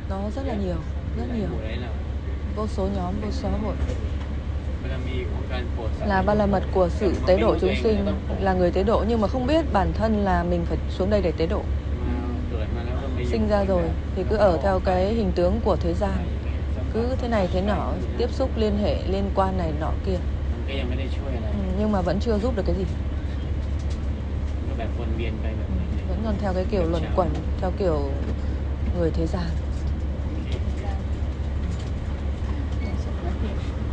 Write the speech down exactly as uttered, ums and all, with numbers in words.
Nó rất là nhiều, rất nhiều. Vô số nhóm, vô số hội. Là ba la mật của sự tế độ chúng sinh, là người tế độ nhưng mà không biết bản thân là mình phải xuống đây để tế độ. Sinh ra rồi thì cứ ở theo cái hình tướng của thế gian, cứ thế này thế nọ, tiếp xúc liên hệ liên quan này nọ kia, ừ, nhưng mà vẫn chưa giúp được cái gì. Vẫn còn theo cái kiểu luẩn quẩn, theo kiểu người thế gian.